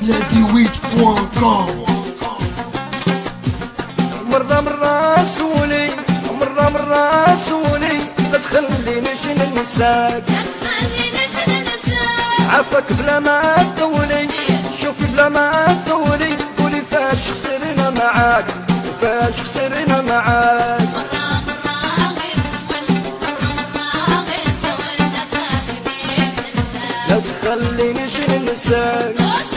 Ladiweed.com. مرة سولي لا تخلينيش ننساك عافاك بلا ما تطولي شوفي بلا ما تطولي قولي فاش خسرنا معاك لا تخلينيش ننساك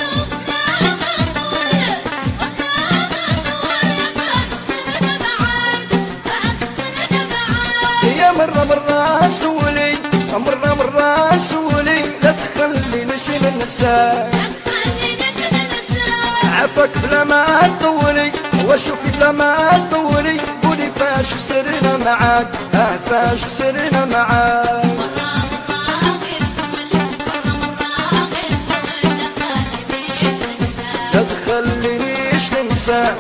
يا مرة سولي لا تخلينيش ننساك عافاك بلا ما تطولي وشوفي بلا ما تطولي قولي فاش خسرنا معاك فاش خسرنا معاك لا تخلينيش ننساك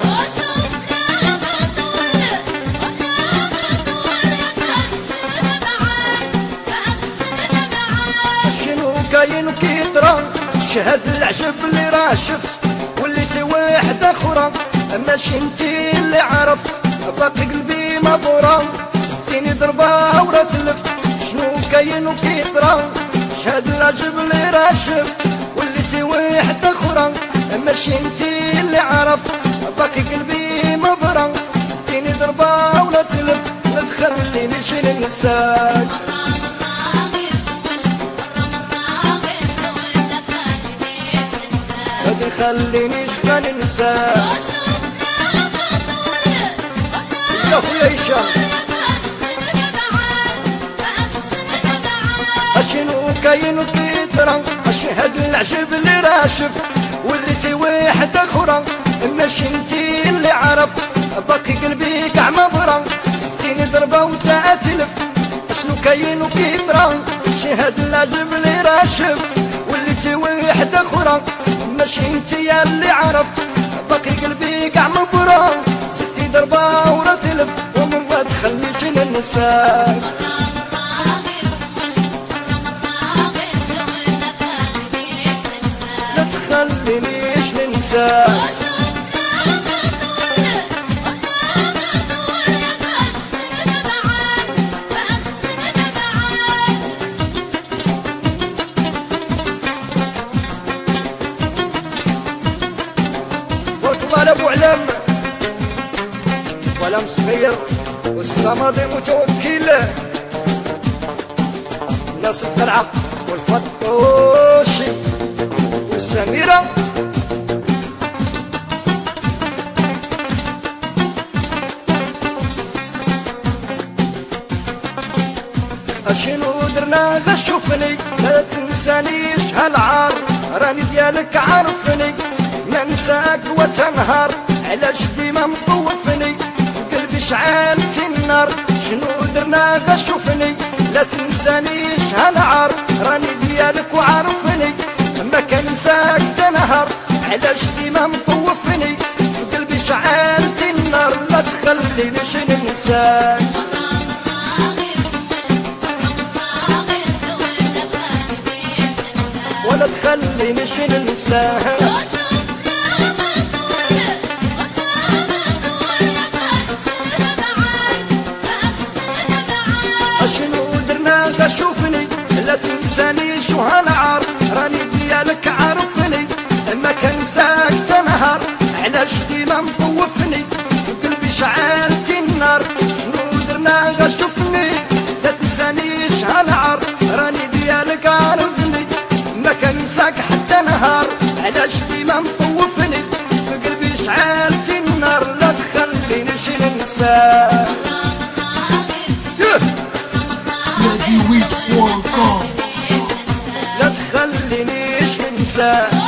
شنو كاين وكيطرى شهد العجب اللي راه شفت وليتي واحدة اخرى ماشي انتي اللي عرفت باقي قلبي مبورة 60 ضربة ورا تلفت شنو كاين وكيطرى شهد العجب اللي راه شفت وليتي واحدة اخرى ماشي انتي اللي عرفت باقي قلبي مبورة 60 ضربة ورا تلفت ما تخلينيش ننساك ما تخلينيش ننساك يا خويا هشام شنو كاين وكيطرى اشهد العجب اللي راه شفت وليتي واحدة اخرى ماشي انتي اللي عرفت باقي قلبي كاع مبرى 60 ضربة وتا تلفت شنو كاين وكيطرى شهد العجب اللي راه شفت وليتي واحدة اخرى ماشي انتي اللي عرفت باقي قلبي كاع مبرى 60 ضربة ورا تلفت ومن ما تخليش ننساك لا تخلينيش ننساك وطلال ابو علم ولم صغير والصمد متوكل ناس القلعة والفطوشي والسميرة شنو درنا غا شوفني لا تنسانيش هالعار راني ديالك عارفني ننساك وتنهار علاش ديما مطوفني في قلبي شعلتي النار شنو درنا غا شوفني لا تنسانيش هالعار راني ديالك وعارفني ما كنساك تنهار علاش ديما مطوفني في قلبي شعلتي النار لا تخلينيش ننساك ولا تخلينيش ننساك شنو درنا غا شوفني لا تنسانيش وهالعار راني ديالك عارفني ما كنساك تنهار علاش ديما مطوفني في قلبي شعلتي النار شنو درنا غا شوفني لا تنسانيش هالعار راني ديالك عارفني ما كنساك حتى نهار علاش ديما مطوفني في قلبي شعلتي النار لا تخلينيش ننساك Ladiweed.com. لا تخلينيش ننساك